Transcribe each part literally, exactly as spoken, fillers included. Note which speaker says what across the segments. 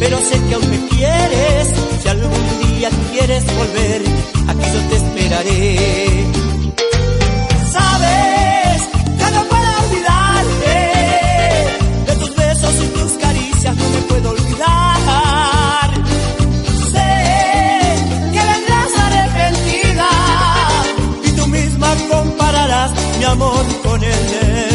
Speaker 1: pero sé que aún me quieres. Si algún día quieres volver, aquí yo te esperaré. Sabes que no puedo olvidarte, de tus besos y tus caricias no me puedo olvidar. Sé que vendrás arrepentida y tú misma compararás mi amor con el de él.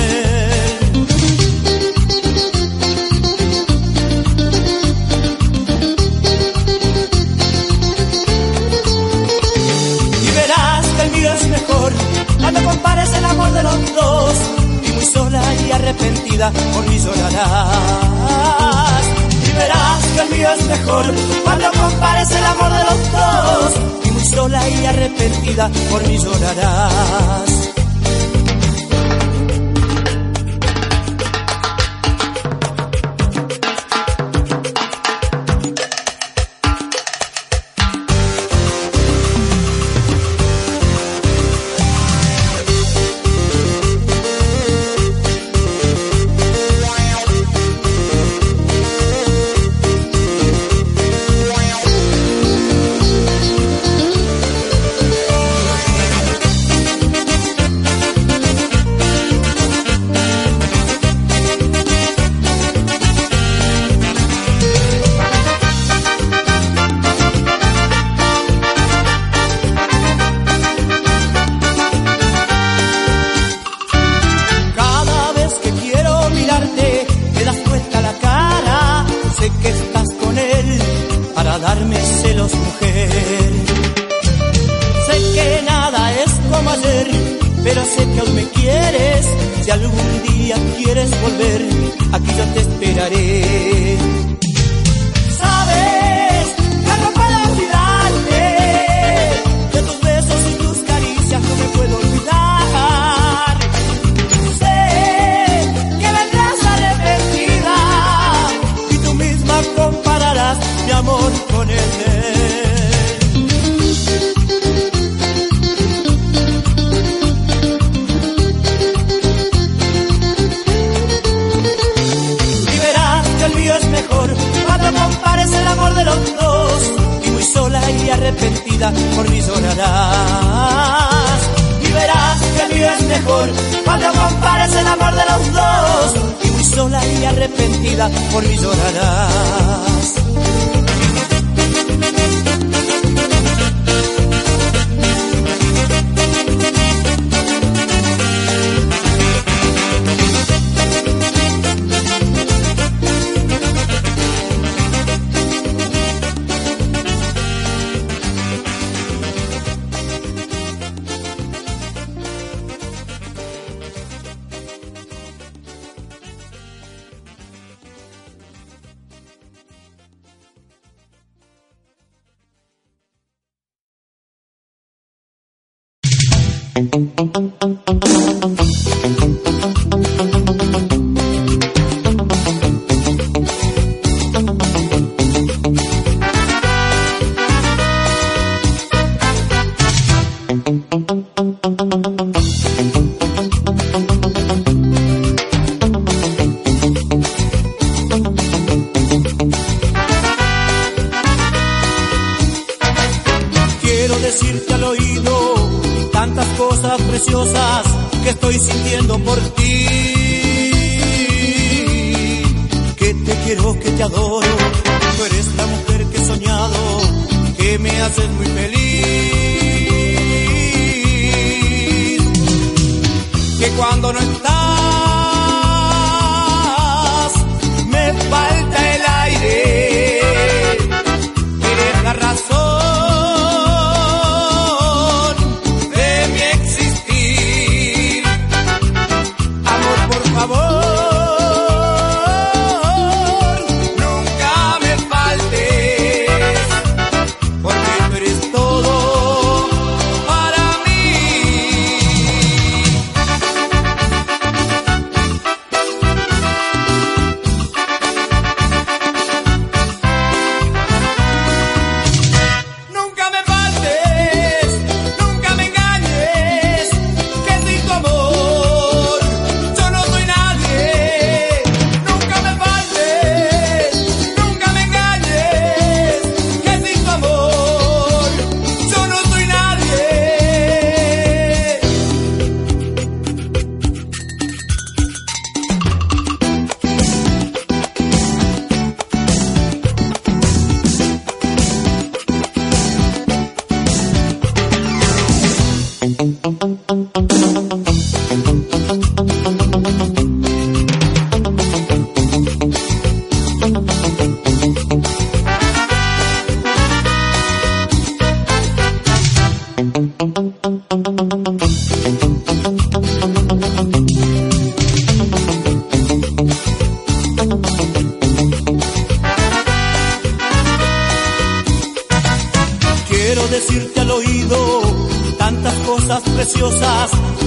Speaker 1: Cuando compares el amor de los dos, y muy sola y arrepentida por mí llorarás. Y verás que el mío es mejor. Cuando compares el amor de los dos, y muy sola y arrepentida por mí llorarás.
Speaker 2: Por mí llorarás.
Speaker 1: Quiero decirte al oído tantas cosas preciosas que estoy sintiendo por ti. Que te quiero, que te adoro, tú eres la mujer que he soñado, que me haces muy feliz. Que cuando no estás me falta el aire, eres la razón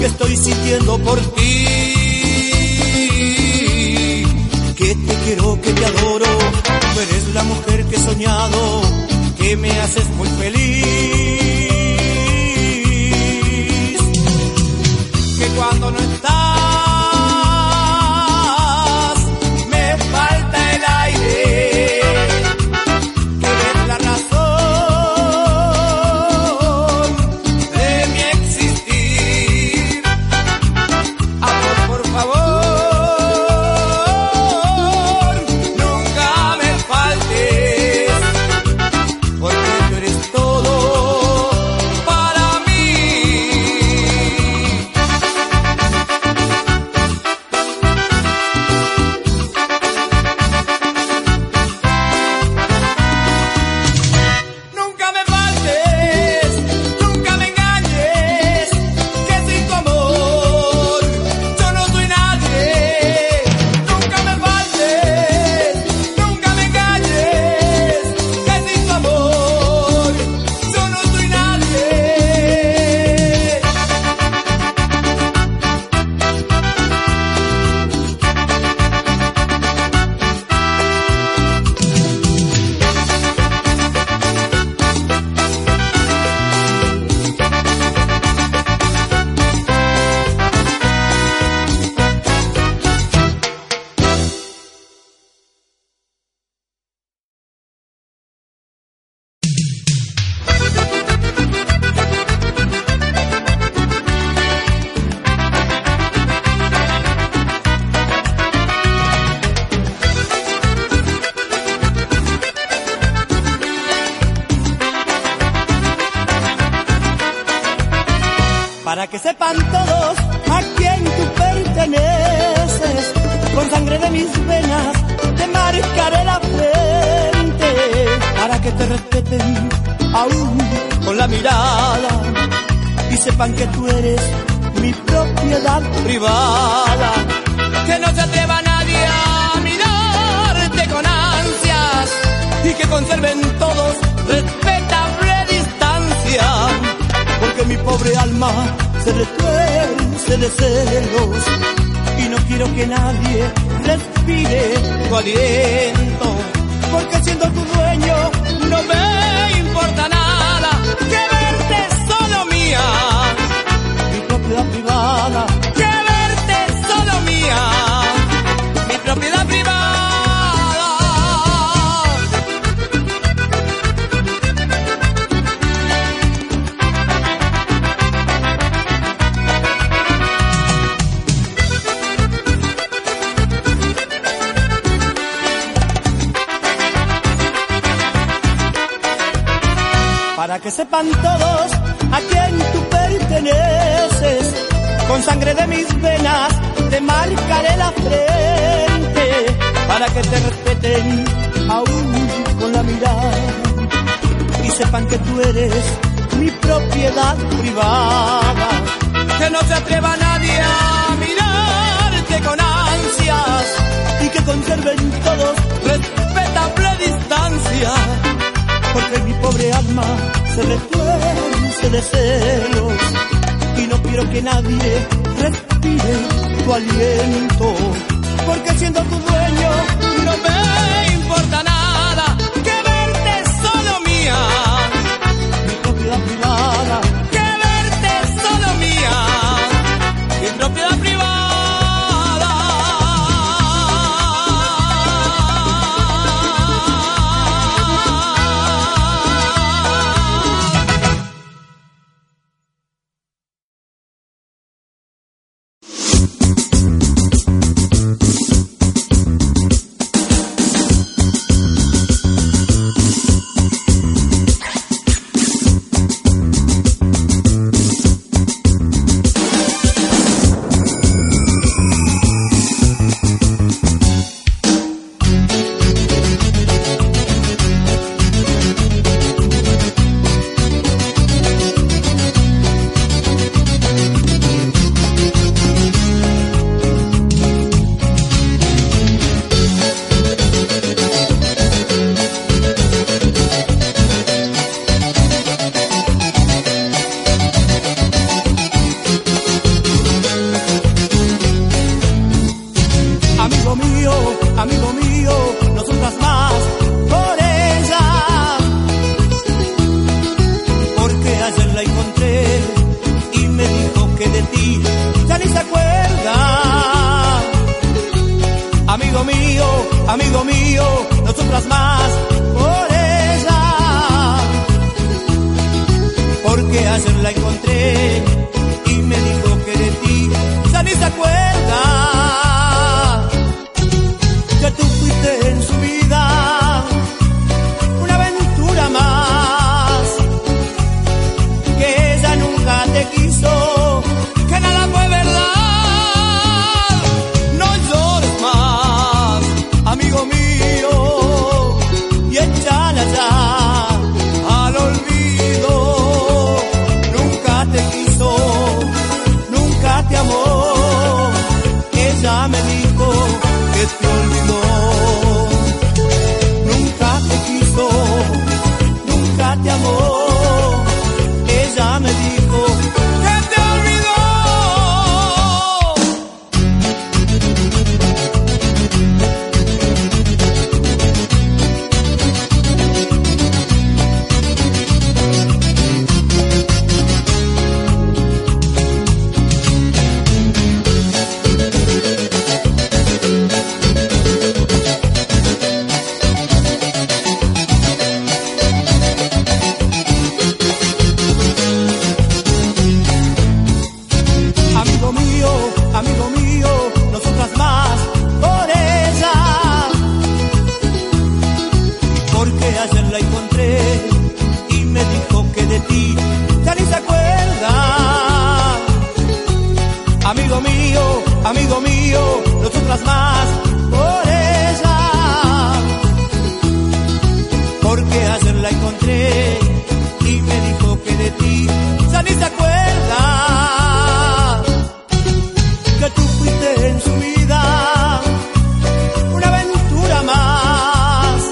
Speaker 2: que estoy sintiendo por ti. Que te quiero, que te adoro, tú eres la mujer que he soñado, que me haces muy feliz. Que cuando no estás me falta el aire, que eres la razón de mi existir. Amor, por favor, para que sepan todos a quién tú perteneces. Con sangre de mis venas te marcaré la frente, para que te respeten aún con la mirada y sepan que tú eres mi propiedad privada. Que no se atreva nadie a mirarte con ansias y que conserven todos respetable distancia, porque mi pobre alma se retuerce de celos y no quiero que nadie respire tu aliento, porque siendo tu dueño no me importa nada que verte solo mía, mi propiedad privada, que verte solo mía, mi propiedad privada. Para que sepan todos a quién tú perteneces, con sangre de mis venas te marcaré la frente, para que te respeten aún con la mirada y sepan que tú eres mi propiedad privada. Que no se atreva nadie a mirarte con ansias y que conserven todos respetable distancia, porque mi pobre alma se retuerce de celos y no quiero que nadie respire tu aliento, porque siendo tu dueño no me importa nada que verte solo mía, mi propiedad privada, que verte solo mía, mi propiedad privada. mío, amigo mío, no sufras más por ella, porque ayer la encontré y me dijo que de ti ya ni se acuerda. Amigo mío, amigo mío, no sufras más por ella, porque ayer la encontré y me dijo que de ti ya ni se acuerda. Que tú fuiste en su vida una aventura más, que ella nunca te quiso, que nada fue verdad. No llores más, amigo mío, y échala ya al olvido. Nunca te quiso, nunca te amó, ella me dijo que te olvidó. Nunca te quiso, nunca te amó, ella me dijo que te olvidó. Amigo mío, amigo mío, no sufras más por ella, porque ayer la encontré y me dijo que de ti ya ni se acuerda. Amigo mío, amigo mío, no sufras más por ella, porque ayer la encontré y me dijo que de ti ya ni se acuerda. Que tú fuiste en su vida una aventura más,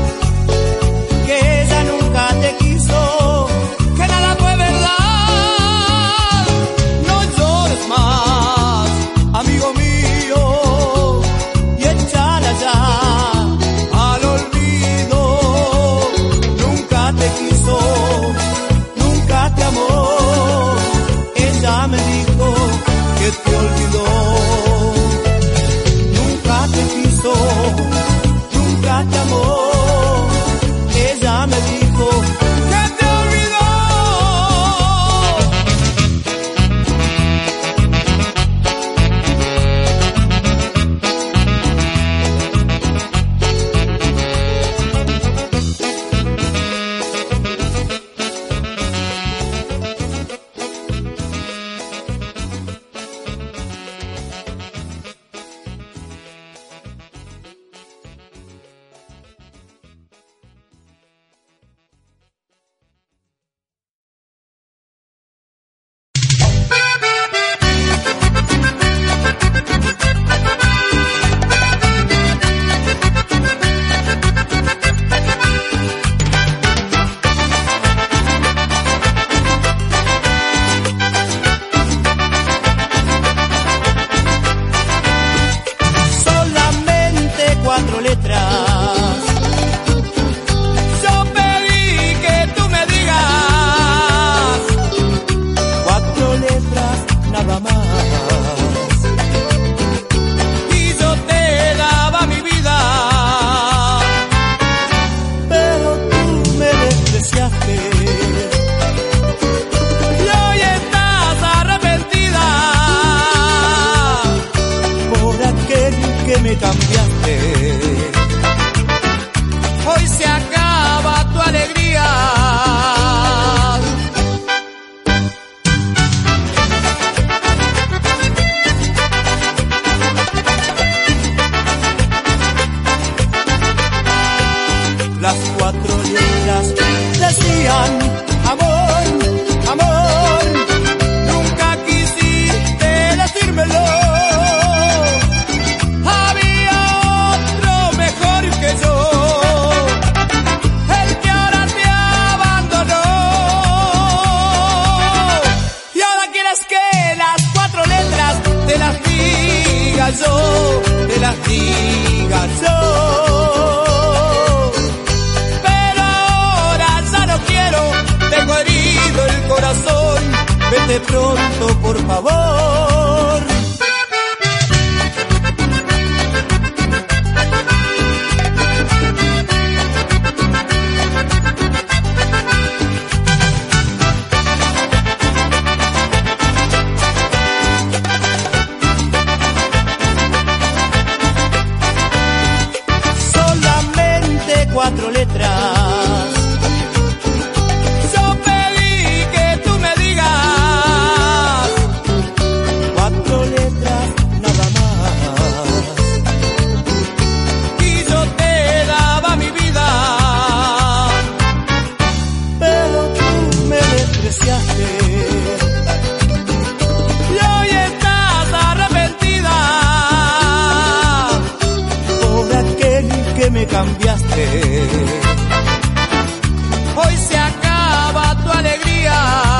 Speaker 2: que ella nunca te quiso, que nada fue verdad. No llores más, amigo mío, y échala ya al olvido. Nunca te quiso, nunca te amó, ella me dijo que te olvidó. Nunca te quiso, nunca te amó, ella me dijo que te olvidó. Solamente cuatro letras. Yo pedí que tú me digas cuatro letras nada más, y yo te daba mi vida, pero tú me despreciaste y hoy estás arrepentida por aquel que me cambiaste. Hoy se acaba tu alegría. Las cuatro letras decían amor, amor. Nunca quisiste decírmelo. Había otro vete pronto, por favor. Solamente cuatro letras. Me cambiaste. Hoy se acaba tu alegría.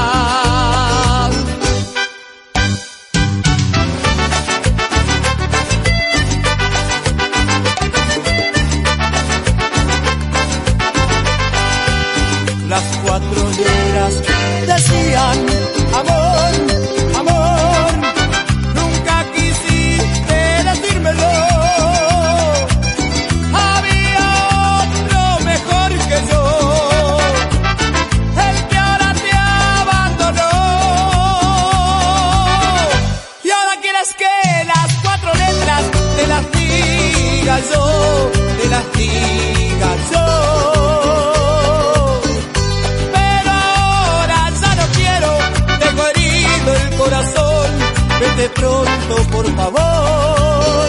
Speaker 2: Las cuatro letras decían amor, amor. Nunca quisiste decírmelo. Yo, te las diga yo, pero ahora ya no quiero, tengo herido el corazón, vete pronto, por favor.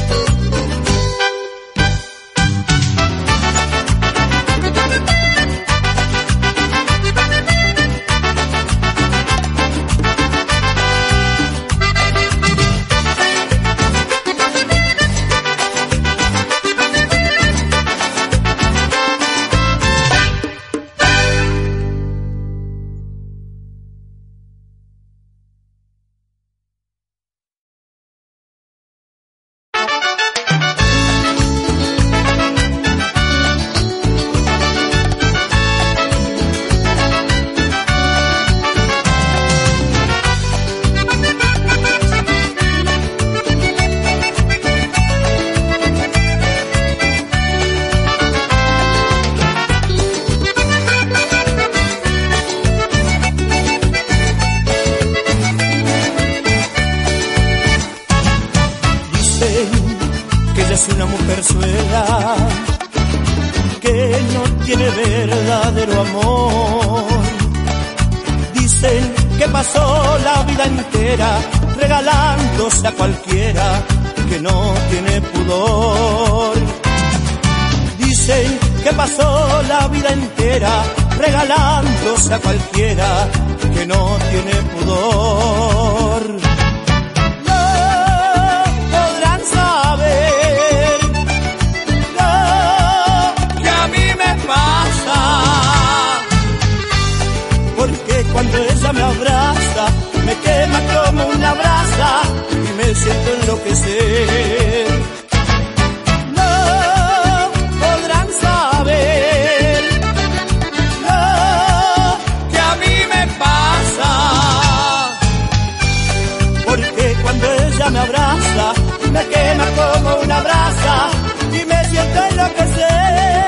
Speaker 2: Es una mujerzuela que no tiene verdadero amor. Dicen que pasó la vida entera regalándose a cualquiera que no tiene pudor. Dicen que pasó la vida entera regalándose a cualquiera que no tiene pudor. Cuando ella me abraza, me quema como una brasa y me siento enloquecer. No podrán saber lo que a mí me pasa, porque cuando ella me abraza, me quema como una brasa y me siento enloquecer.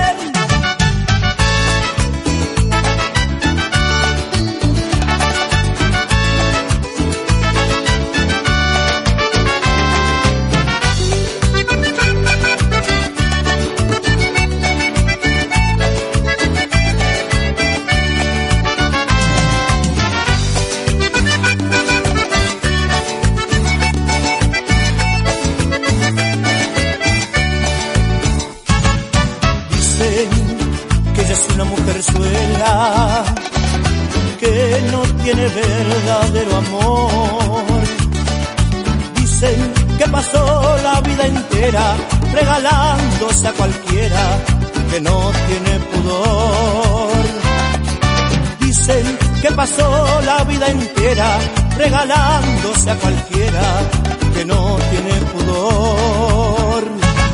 Speaker 2: Una mujerzuela que no tiene verdadero amor. Dicen que pasó la vida entera regalándose a cualquiera que no tiene pudor. Dicen que pasó la vida entera regalándose a cualquiera que no tiene pudor.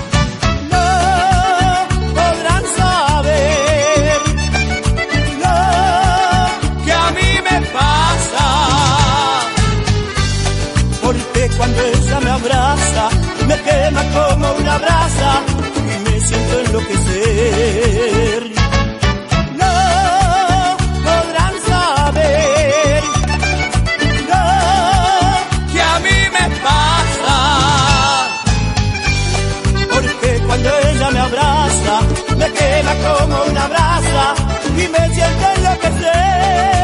Speaker 2: No podrán saber lo que a mí me pasa, me siento enloquecer.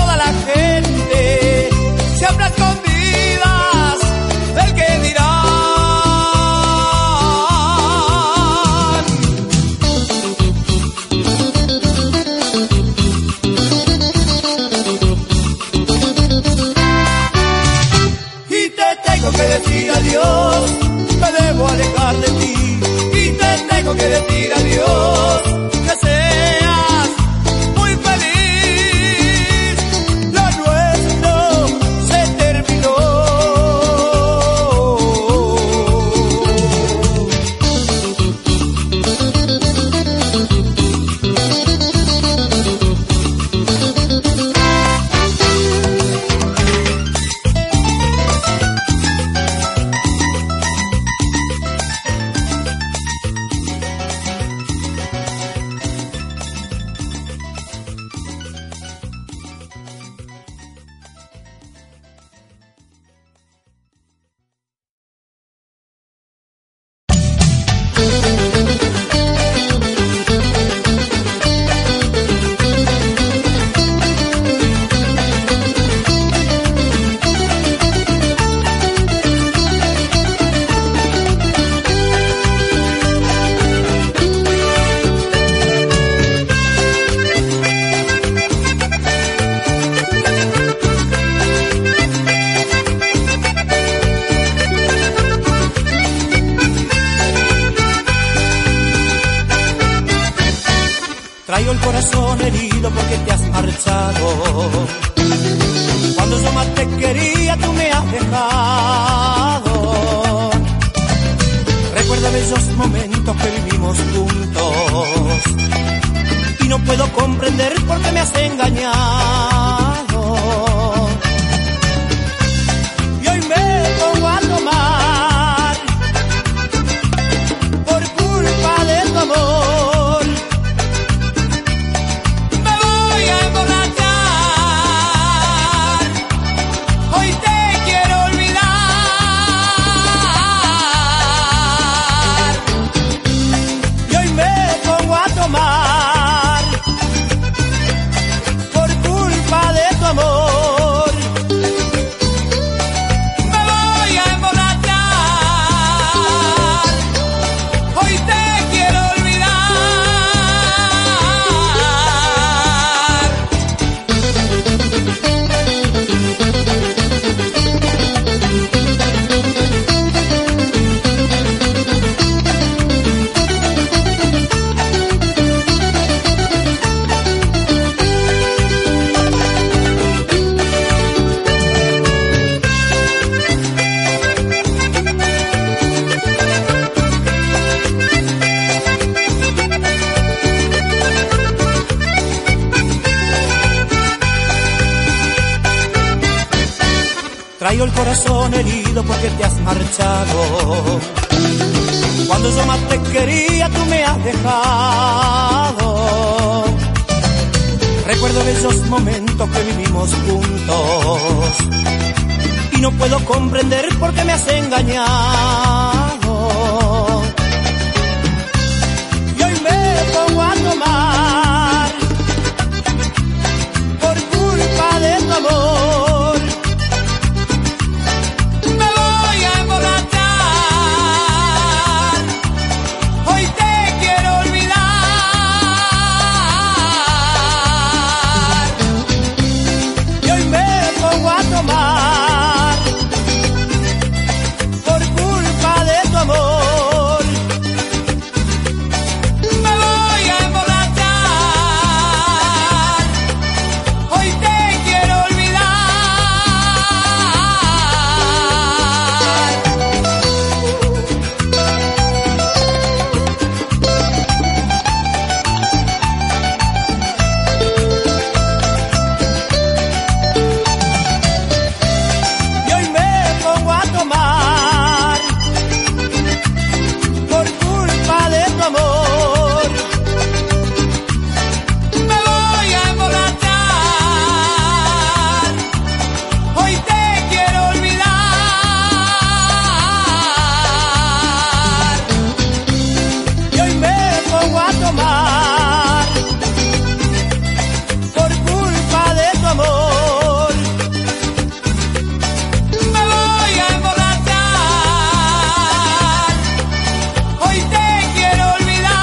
Speaker 1: Siempre escondidas del que dirá.
Speaker 2: Traigo el corazón herido porque te has marchado. Cuando yo más te quería, tú me has dejado. Recuerda bellos momentos que vivimos juntos y no puedo comprender por qué me has engañado. Y hoy me pongo a tomar por culpa de tu amor. Me voy a emborrachar, hoy te quiero olvidar. Y hoy me pongo a tomar por culpa de tu amor. Me voy a emborrachar, hoy te quiero olvidar. Traigo el corazón herido porque te has marchado. Cuando yo más te quería, tú me has dejado. Recuerdo esos momentos que vivimos juntos y no puedo comprender por qué me has engañado. Y hoy me pongo a tomar por culpa de tu amor. Por culpa de tu amor, me voy a emborrachar, hoy te quiero olvidar. Y hoy me pongo a tomar por culpa de tu amor. Me voy a emborrachar, hoy te quiero olvidar. Y hoy me pongo a tomar por culpa de tu amor. Me voy a emborrachar, hoy te quiero olvidar.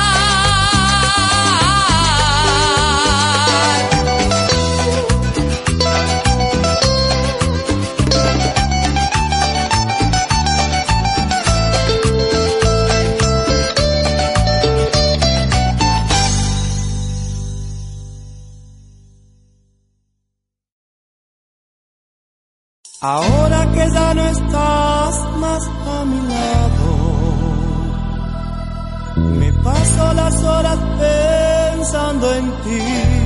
Speaker 2: Ahora que ya no estás más a mi lado, me paso las horas pensando en ti.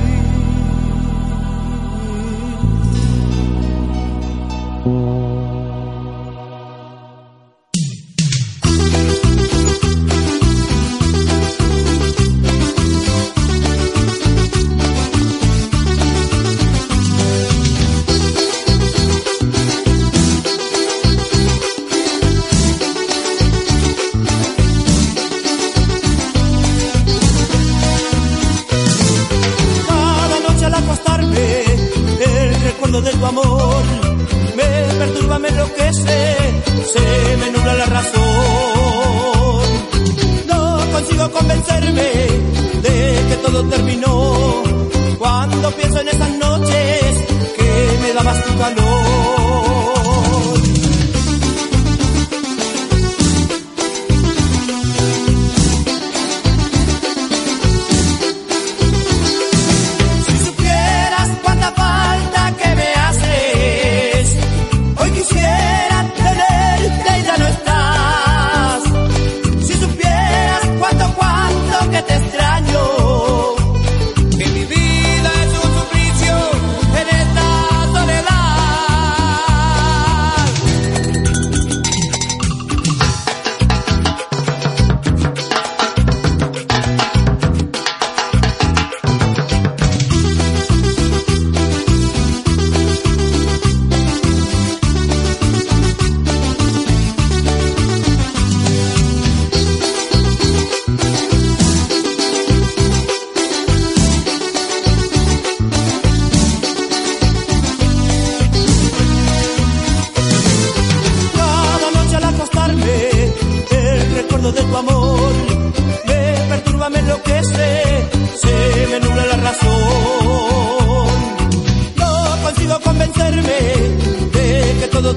Speaker 2: De tu amor me perturba, me enloquece, se me nubla la razón. No consigo convencerme de que todo terminó cuando pienso en esas noches que me dabas tu calor.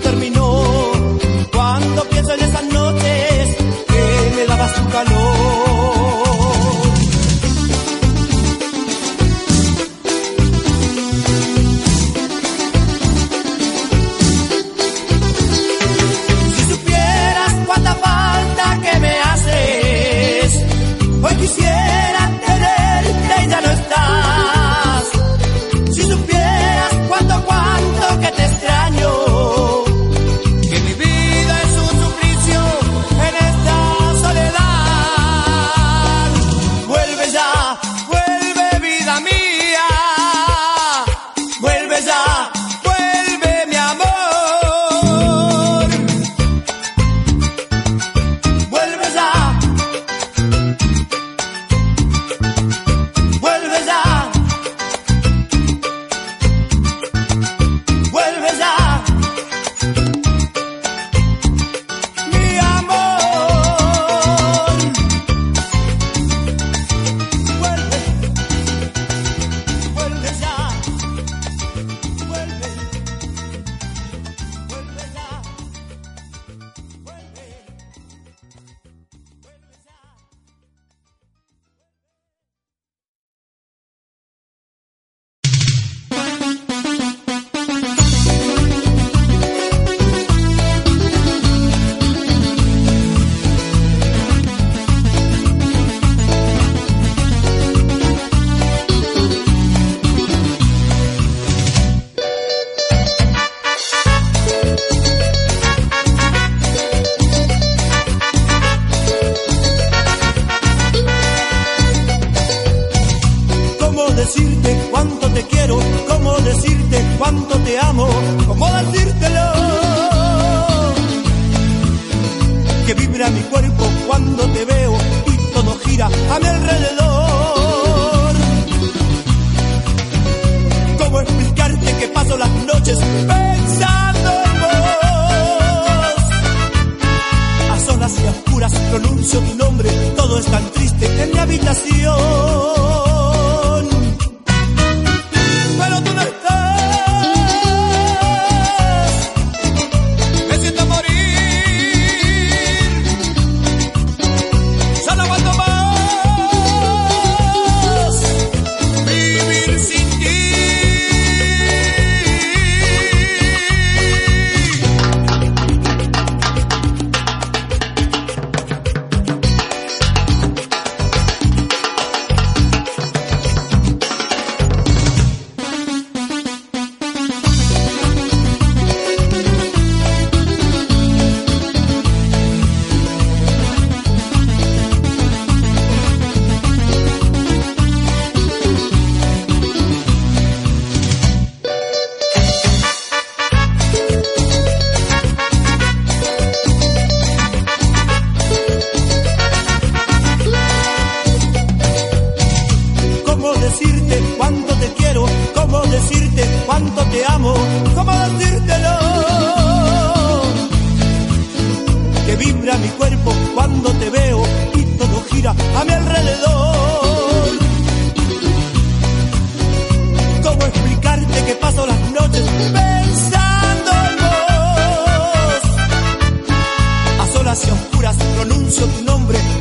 Speaker 2: terminó. Cuando pienso en esas noches que me dabas tu calor. Hoy quisiera tenerte y ya no estás. Si supieras cuánto, cuánto que te extraño, que mi vida es un suplicio en esta soledad. Vuelve ya, vuelve vida mía, vuelve ya, vuelve mi amor. Vuelve ya. Decirte cuánto te quiero, cómo decirte cuánto te amo, cómo decírtelo. Que vibra mi cuerpo cuando te veo y todo gira a mi alrededor. Cómo explicarte que paso las noches pensando en vos. A solas y a oscuras pronuncio tu nombre, todo es tan triste en mi habitación. Pero tú no estás, me siento morir, solo aguanto más vivir sin ti. Cuánto te amo, cómo decírtelo. Que vibra mi cuerpo cuando te veo y todo gira a mi alrededor. Cómo explicarte que paso las noches pensando en vos. A solas y a oscuras pronuncio tu nombre,